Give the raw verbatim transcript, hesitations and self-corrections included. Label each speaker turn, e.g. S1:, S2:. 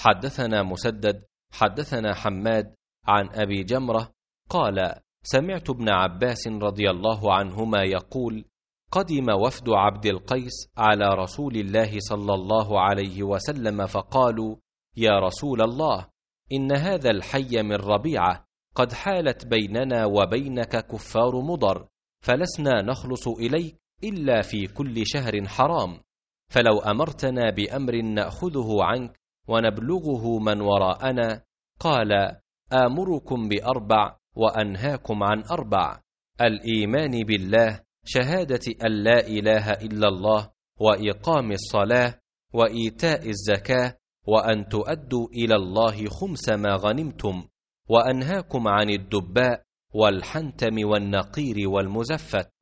S1: حدثنا مسدد حدثنا حماد عن أبي جمرة قال: سمعت ابن عباس رضي الله عنهما يقول: قدم وفد عبد القيس على رسول الله صلى الله عليه وسلم فقالوا: يا رسول الله، إن هذا الحي من ربيعة قد حالت بيننا وبينك كفار مضر، فلسنا نخلص إليك إلا في كل شهر حرام، فلو أمرتنا بأمر نأخذه عنك ونبلغه من وراءنا. قال: آمركم بأربع وأنهاكم عن أربع: الإيمان بالله، شهادة أن لا إله إلا الله، وإقام الصلاة، وإيتاء الزكاة، وأن تؤدوا إلى الله خمس ما غنمتم. وأنهاكم عن الدباء والحنتم والنقير والمزفت.